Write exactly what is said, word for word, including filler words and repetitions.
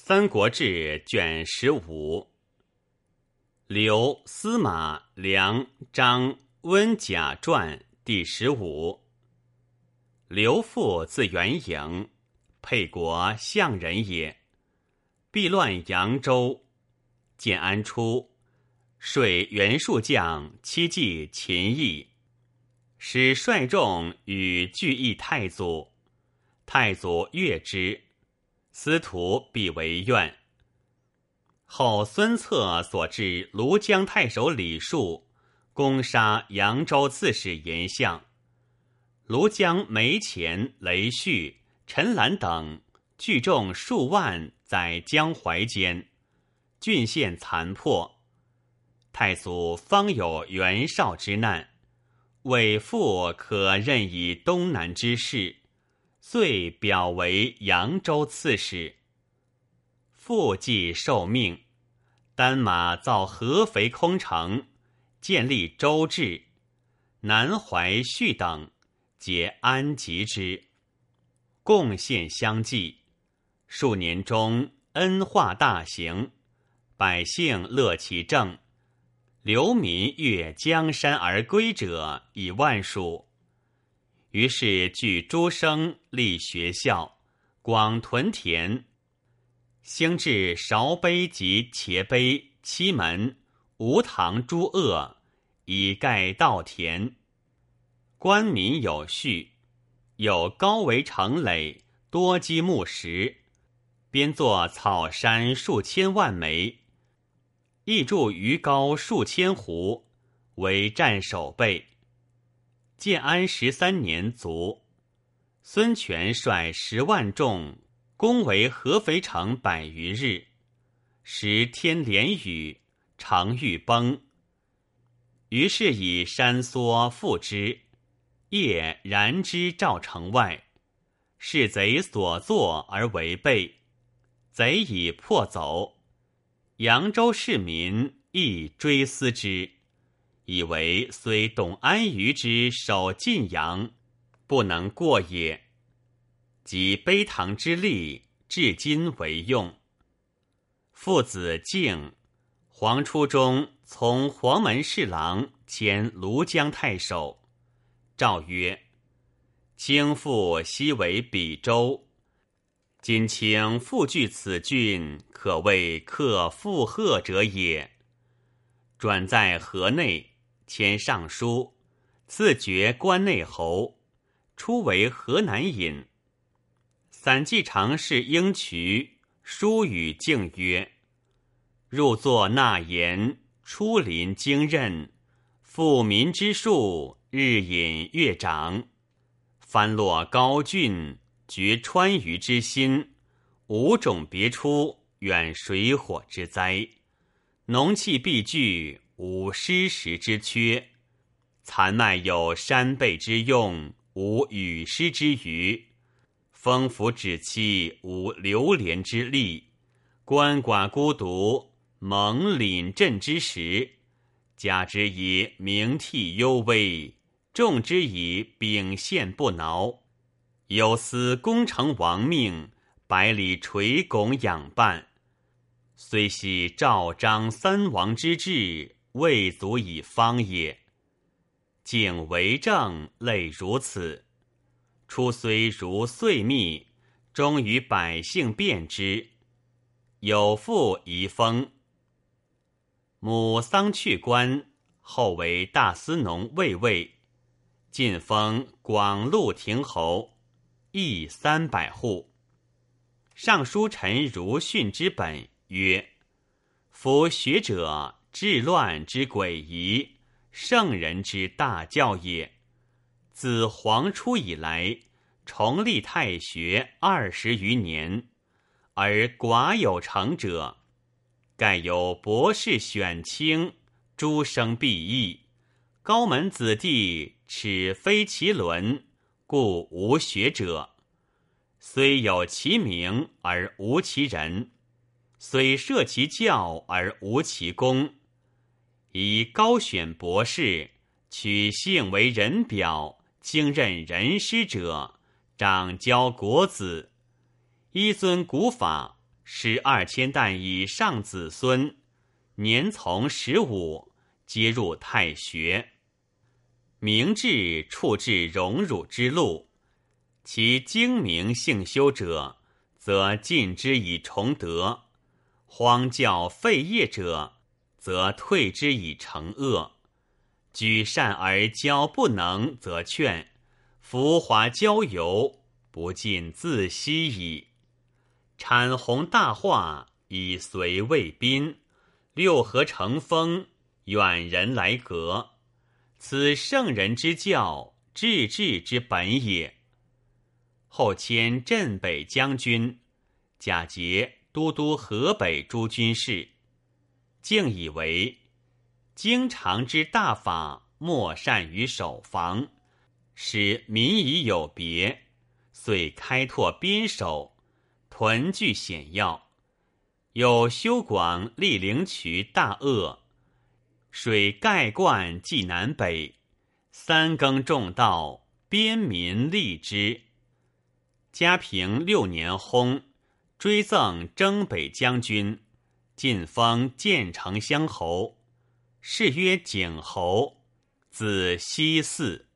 三国志》卷十五。刘、司马、梁、张、温贾传第十五。刘父字元颖，沛国相人也。避乱扬州，建安初，率袁术将七骑秦邑，使率众与聚义太祖。太祖悦之，司徒必为怨。后孙策所至庐江太守李树，攻杀扬州刺史严相。庐江梅潜、雷旭、陈兰等聚众数万在江淮间，郡县残破。太祖方有袁绍之难，为父可任以东南之事，遂表为扬州刺史。父既受命，单马造合肥空城，建立州治，南怀绪等皆安吉之，贡献相继。数年中恩化大行，百姓乐其政，流民越江山而归者以万数。于是据诸生立学校，广屯田，兴治韶碑及茄碑、七门、吴堂诸鄂，以盖稻田。官民有序，有高围城垒，多积木石，编作草山数千万枚，亦筑鱼高数千斛，为战守备。建安十三年卒。孙权率十万众攻围合肥城百余日，时天连雨，城欲崩。于是以山梭覆之，夜燃之赵城外，是贼所作而违背，贼已破走。扬州市民亦追思之，以为虽董安于之守晋阳，不能过也。及碑堂之力，至今为用。父子敬，黄初中从黄门侍郎兼庐江太守。诏曰：卿父昔为比州，今卿复据此郡，可谓克附贺者也。转在河内，迁尚书，赐爵关内侯，初为河南尹。散骑常侍应渠书与敬曰：入作纳言，出临经任，富民之数，日隐月长。藩落高峻，绝川渝之心，五种别出，远水火之灾。农气必具，无失时之缺。残麦有山贝之用，无雨湿之余。丰服止期，无流连之力。鳏寡孤独，蒙廪震之时。加之以名替幽微，众之以秉宪不挠。有司功成亡命，百里垂拱仰伴。虽系赵张三王之志，未足以方也。敬为政，类如此。初虽如岁密，终于百姓辨之。有父遗风。母丧去官，后为大司农卫尉，晋封广陆亭侯，邑三百户。尚书陈如训之本曰：夫学者，治乱之诡仪，圣人之大教也。自黄初以来，重立太学二十余年，而寡有成者。盖有博士选卿，诸生必异，高门子弟齿非其伦，故无学者。虽有其名而无其人，虽设其教而无其功。以高选博士，取性为人表，经任人师者，长教国子，依遵古法， 使二千担以上子孙，年从十五，皆入太学。明志处至荣辱之路，其精明性修者，则进之以崇德；荒教废业者，则退之以成恶。举善而教不能，则劝；浮华交游，不尽自惜矣。阐弘大化，以随卫宾；六合成风，远人来阁。此圣人之教，治治之本也。后迁镇北将军，假节都督河北诸军事。竟以为经常之大法，莫善于守防，使民以有别，遂开拓边守，屯聚险要。有修广立灵渠大鄂，水盖灌济南北，三更重道，边民利之。嘉平六年薨，追赠征北将军，晋封建城乡侯，谥曰景侯，子熙嗣。